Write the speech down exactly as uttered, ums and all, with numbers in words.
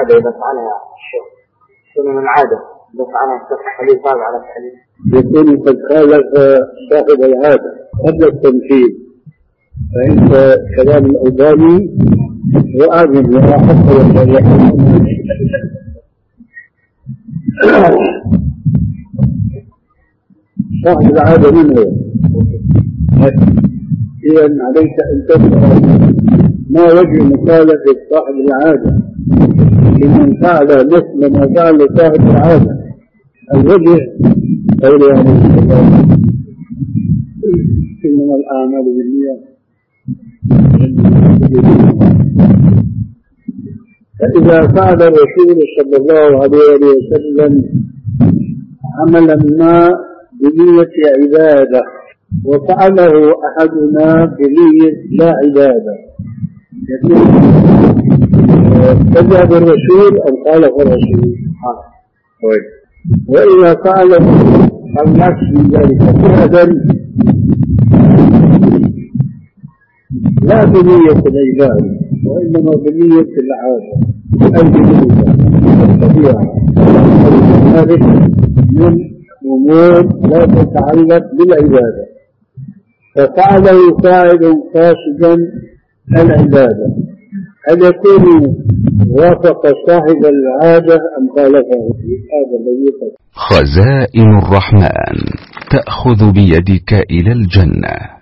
العادة إذا فعلها الشيخ يكون من العادة إذا فعلها التحليل تابع على التحليل يكون قد خالف صاحب العادة قبل التنفيذ. فإنت كلام الألباني هو أعلم لا حق ولا صاحب العادة من هو؟ إذن عليك أن تسأل ما وجه مخالفة صاحب العادة لمن فعل مثل ما فعل صاحب العادة. الوجه قول يعني إنما الأعمال بالنيات. فإذا فعل الرسول صلى الله عليه وسلم عملا ما بنية عبادة وفعله أحدنا بنية لا عبادة يكون كذب الرسول أو خالف الرسول. وإذا فعل الناس من ذلك فهذا لا بنية العبادة وإنما بنية العادة الجنوبة الطبيعة. هذه من أمور لا تتعلق بالعبادة ففعله فاعل قاصدا العبادة. هل يكون وافق صاحب العادة أم خالفه؟ هذا الذي خزائن الرحمن تأخذ بيدك إلى الجنة.